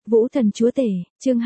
Vũ Thần Chúa Tể, chương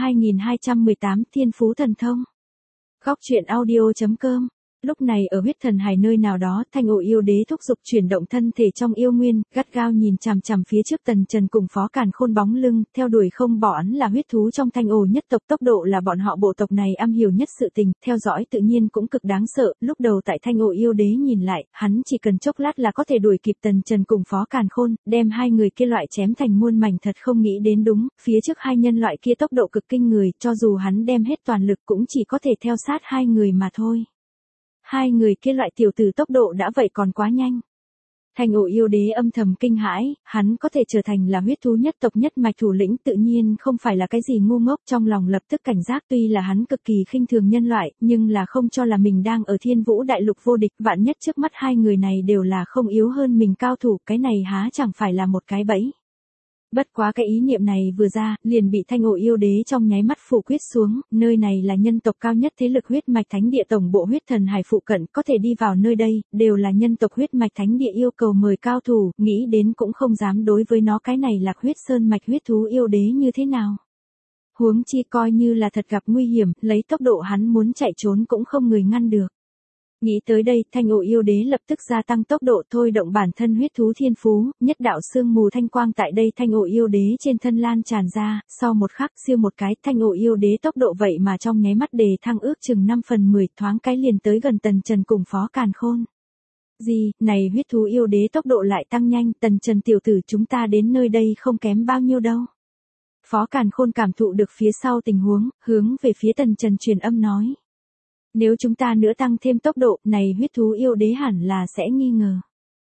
2218 Thiên Phú Thần Thông. Góc truyện audio.com. Lúc này ở huyết thần hải nơi nào đó, Thanh Ổ yêu đế thúc giục chuyển động thân thể trong yêu nguyên, gắt gao nhìn chằm chằm phía trước Tần Trần cùng Phó Càn Khôn bóng lưng, theo đuổi không bỏ. Hắn là huyết thú trong Thanh Ổ nhất tộc, tốc độ là bọn họ bộ tộc này am hiểu nhất sự tình, theo dõi tự nhiên cũng cực đáng sợ. Lúc đầu tại Thanh Ổ yêu đế nhìn lại, hắn chỉ cần chốc lát là có thể đuổi kịp Tần Trần cùng Phó Càn Khôn, đem hai người kia loại chém thành muôn mảnh. Thật không nghĩ đến đúng, phía trước hai nhân loại kia tốc độ cực kinh người, cho dù hắn đem hết toàn lực cũng chỉ có thể theo sát hai người mà thôi. Hai người kia loại tiểu tử tốc độ đã vậy còn quá nhanh. Thanh Ổ yêu đế âm thầm kinh hãi, hắn có thể trở thành là huyết thú nhất tộc nhất mạch thủ lĩnh tự nhiên không phải là cái gì ngu ngốc, trong lòng lập tức cảnh giác. Tuy là hắn cực kỳ khinh thường nhân loại, nhưng là không cho là mình đang ở Thiên Vũ đại lục vô địch, vạn nhất trước mắt hai người này đều là không yếu hơn mình cao thủ, cái này há chẳng phải là một cái bẫy. Bất quá cái ý niệm này vừa ra, liền bị Thanh Ổ yêu đế trong nháy mắt phủ quyết xuống, nơi này là nhân tộc cao nhất thế lực huyết mạch thánh địa tổng bộ huyết thần hải phụ cận, có thể đi vào nơi đây, đều là nhân tộc huyết mạch thánh địa yêu cầu mời cao thủ, nghĩ đến cũng không dám đối với nó. Cái này Lạc Huyết Sơn mạch huyết thú yêu đế như thế nào? Huống chi coi như là thật gặp nguy hiểm, lấy tốc độ hắn muốn chạy trốn cũng không người ngăn được. Nghĩ tới đây, Thanh Ổ yêu đế lập tức gia tăng tốc độ, thôi động bản thân huyết thú thiên phú, nhất đạo sương mù thanh quang tại đây Thanh Ổ yêu đế trên thân lan tràn ra, sau một khắc siêu một cái, Thanh Ổ yêu đế tốc độ vậy mà trong nháy mắt đề thăng ước chừng 5/10, thoáng cái liền tới gần Tần Trần cùng Phó Càn Khôn. Gì, này huyết thú yêu đế tốc độ lại tăng nhanh, Tần Trần tiểu tử chúng ta đến nơi đây không kém bao nhiêu đâu. Phó Càn Khôn cảm thụ được phía sau tình huống, hướng về phía Tần Trần truyền âm nói. Nếu chúng ta nữa tăng thêm tốc độ, này huyết thú yêu đế hẳn là sẽ nghi ngờ.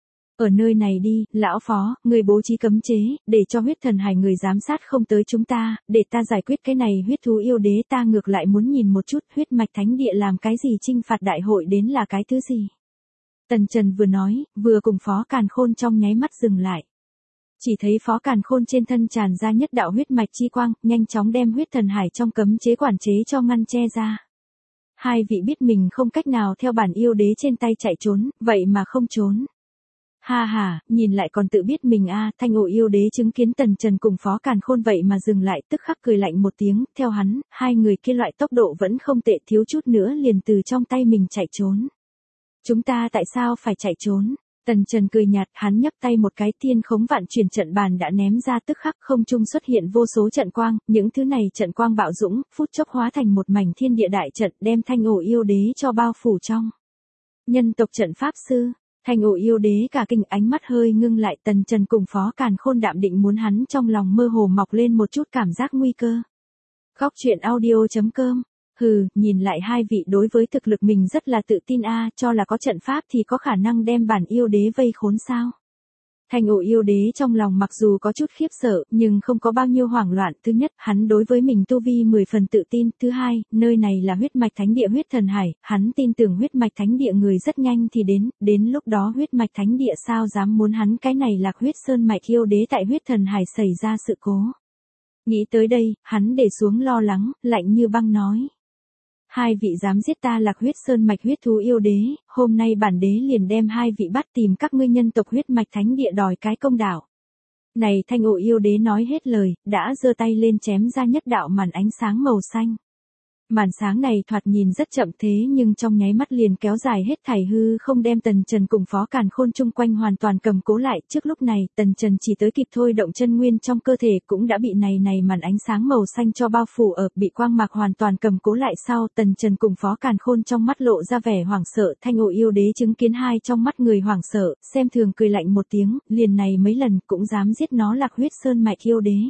Ở nơi này đi, lão Phó, người bố trí cấm chế, để cho huyết thần hải người giám sát không tới chúng ta, để ta giải quyết cái này huyết thú yêu đế. Ta ngược lại muốn nhìn một chút huyết mạch thánh địa làm cái gì, trinh phạt đại hội đến là cái thứ gì. Tần Trần vừa nói, vừa cùng Phó Càn Khôn trong nháy mắt dừng lại. Chỉ thấy Phó Càn Khôn trên thân tràn ra nhất đạo huyết mạch chi quang, nhanh chóng đem huyết thần hải trong cấm chế quản chế cho ngăn che ra. Hai vị biết mình không cách nào theo bản yêu đế trên tay chạy trốn, vậy mà không trốn. Ha ha, nhìn lại còn tự biết mình a. Thanh Ổ yêu đế chứng kiến Tần Trần cùng Phó Càn Khôn vậy mà dừng lại, tức khắc cười lạnh một tiếng, theo hắn, hai người kia loại tốc độ vẫn không tệ, thiếu chút nữa liền từ trong tay mình chạy trốn. Chúng ta tại sao phải chạy trốn? Tần Trần cười nhạt, hắn nhấp tay một cái, thiên khống vạn chuyển trận bàn đã ném ra, tức khắc không trung xuất hiện vô số trận quang, những thứ này trận quang bạo dũng, phút chốc hóa thành một mảnh thiên địa đại trận, đem Thanh Ổ yêu đế cho bao phủ trong. Nhân tộc trận pháp sư, Thanh Ổ yêu đế cả kinh, ánh mắt hơi ngưng lại. Tần Trần cùng Phó Càn Khôn đạm định muốn hắn trong lòng mơ hồ mọc lên một chút cảm giác nguy cơ. Góc truyện audio.com. Hừ, nhìn lại hai vị đối với thực lực mình rất là tự tin a, cho là có trận pháp thì có khả năng đem bản yêu đế vây khốn sao? Thanh Ổ yêu đế trong lòng mặc dù có chút khiếp sợ, nhưng không có bao nhiêu hoảng loạn. Thứ nhất, hắn đối với mình tu vi 10 phần tự tin. Thứ hai, nơi này là huyết mạch thánh địa huyết thần hải, hắn tin tưởng huyết mạch thánh địa người rất nhanh thì đến lúc đó huyết mạch thánh địa sao dám muốn hắn cái này Lạc Huyết Sơn mạch yêu đế tại huyết thần hải xảy ra sự cố. Nghĩ tới đây, hắn để xuống lo lắng, lạnh như băng nói. Hai vị dám giết ta Lạc Huyết Sơn mạch huyết thú yêu đế, hôm nay bản đế liền đem hai vị bắt tìm các ngươi nhân tộc huyết mạch thánh địa đòi cái công đạo. Này Thanh Ổ yêu đế nói hết lời, đã giơ tay lên chém ra nhất đạo màn ánh sáng màu xanh. Màn sáng này thoạt nhìn rất chậm thế nhưng trong nháy mắt liền kéo dài hết thảy hư không, đem Tần Trần cùng Phó Càn Khôn chung quanh hoàn toàn cầm cố lại. Trước lúc này, Tần Trần chỉ tới kịp thôi động chân nguyên trong cơ thể cũng đã bị này màn ánh sáng màu xanh cho bao phủ ở, bị quang mạc hoàn toàn cầm cố lại. Sau, Tần Trần cùng Phó Càn Khôn trong mắt lộ ra vẻ hoảng sợ. Thanh Ổ yêu đế chứng kiến hai trong mắt người hoảng sợ, xem thường cười lạnh một tiếng, liền này mấy lần cũng dám giết nó Lạc Huyết Sơn mạch yêu đế.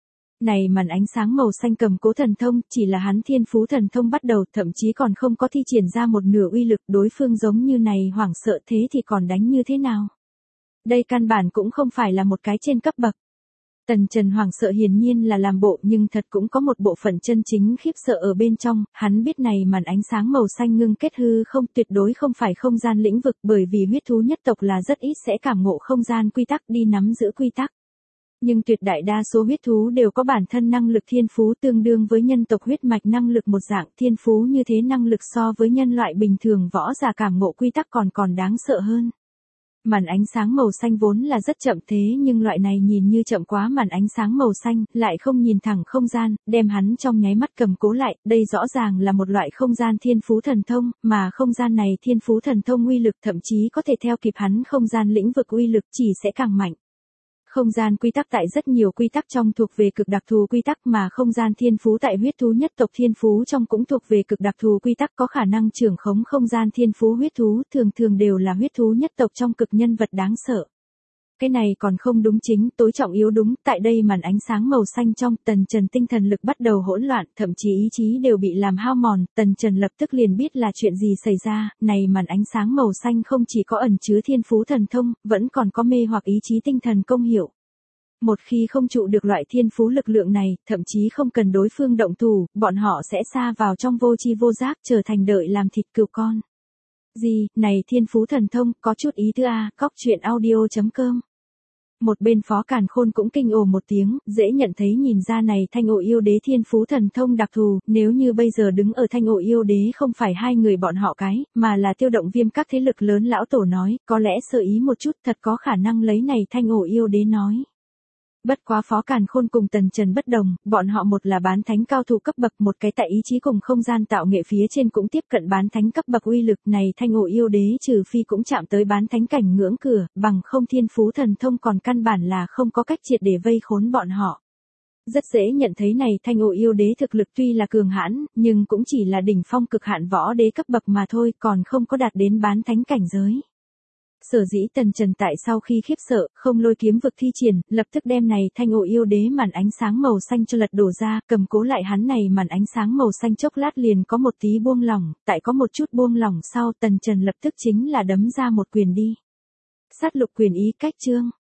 Này màn ánh sáng màu xanh cầm cố thần thông, chỉ là hắn thiên phú thần thông bắt đầu, thậm chí còn không có thi triển ra một nửa uy lực, đối phương giống như này hoảng sợ thế thì còn đánh như thế nào? Đây căn bản cũng không phải là một cái trên cấp bậc. Tần Trần hoảng sợ hiển nhiên là làm bộ, nhưng thật cũng có một bộ phận chân chính khiếp sợ ở bên trong. Hắn biết này màn ánh sáng màu xanh ngưng kết hư không tuyệt đối không phải không gian lĩnh vực, bởi vì huyết thú nhất tộc là rất ít sẽ cảm ngộ không gian quy tắc, đi nắm giữ quy tắc. Nhưng tuyệt đại đa số huyết thú đều có bản thân năng lực thiên phú tương đương với nhân tộc huyết mạch năng lực một dạng. Thiên phú như thế năng lực so với nhân loại bình thường võ giả cảm ngộ quy tắc còn đáng sợ hơn. Màn ánh sáng màu xanh vốn là rất chậm thế nhưng loại này nhìn như chậm quá màn ánh sáng màu xanh, lại không nhìn thẳng không gian, đem hắn trong nháy mắt cầm cố lại, đây rõ ràng là một loại không gian thiên phú thần thông, mà không gian này thiên phú thần thông uy lực thậm chí có thể theo kịp hắn không gian lĩnh vực uy lực chỉ sẽ càng mạnh. Không gian quy tắc tại rất nhiều quy tắc trong thuộc về cực đặc thù quy tắc mà không gian thiên phú tại huyết thú nhất tộc thiên phú trong cũng thuộc về cực đặc thù quy tắc có khả năng trưởng khống không gian thiên phú huyết thú thường thường đều là huyết thú nhất tộc trong cực nhân vật đáng sợ. Cái này còn không đúng chính, tối trọng yếu đúng, tại đây màn ánh sáng màu xanh trong Tần Trần tinh thần lực bắt đầu hỗn loạn, thậm chí ý chí đều bị làm hao mòn, Tần Trần lập tức liền biết là chuyện gì xảy ra, này màn ánh sáng màu xanh không chỉ có ẩn chứa thiên phú thần thông, vẫn còn có mê hoặc ý chí tinh thần công hiệu. Một khi không trụ được loại thiên phú lực lượng này, thậm chí không cần đối phương động thủ, bọn họ sẽ sa vào trong vô tri vô giác trở thành đợi làm thịt cừu con. Gì, này thiên phú thần thông, có chút ý tư a, cóc truyện audio.com. Một bên Phó Càn Khôn cũng kinh ồ một tiếng, dễ nhận thấy nhìn ra này Thanh Ổ Yêu Đế thiên phú thần thông đặc thù, nếu như bây giờ đứng ở Thanh Ổ Yêu Đế không phải hai người bọn họ cái, mà là Tiêu Động Viêm các thế lực lớn lão tổ nói, có lẽ sơ ý một chút thật có khả năng lấy này Thanh Ổ Yêu Đế nói. Bất quá Phó Càn Khôn cùng Tần Trần bất đồng, bọn họ một là bán thánh cao thủ cấp bậc, một cái tại ý chí cùng không gian tạo nghệ phía trên cũng tiếp cận bán thánh cấp bậc uy lực này Thanh Ổ Yêu Đế trừ phi cũng chạm tới bán thánh cảnh ngưỡng cửa, bằng không thiên phú thần thông còn căn bản là không có cách triệt để vây khốn bọn họ. Rất dễ nhận thấy này Thanh Ổ Yêu Đế thực lực tuy là cường hãn, nhưng cũng chỉ là đỉnh phong cực hạn võ đế cấp bậc mà thôi, còn không có đạt đến bán thánh cảnh giới. Sở dĩ Tần Trần tại sau khi khiếp sợ, không lôi kiếm vực thi triển, lập tức đem này Thanh Ổ Yêu Đế màn ánh sáng màu xanh cho lật đổ ra, cầm cố lại hắn này màn ánh sáng màu xanh chốc lát liền có một tí buông lỏng, tại có một chút buông lỏng sau Tần Trần lập tức chính là đấm ra một quyền đi. Sát lục quyền ý cách chương.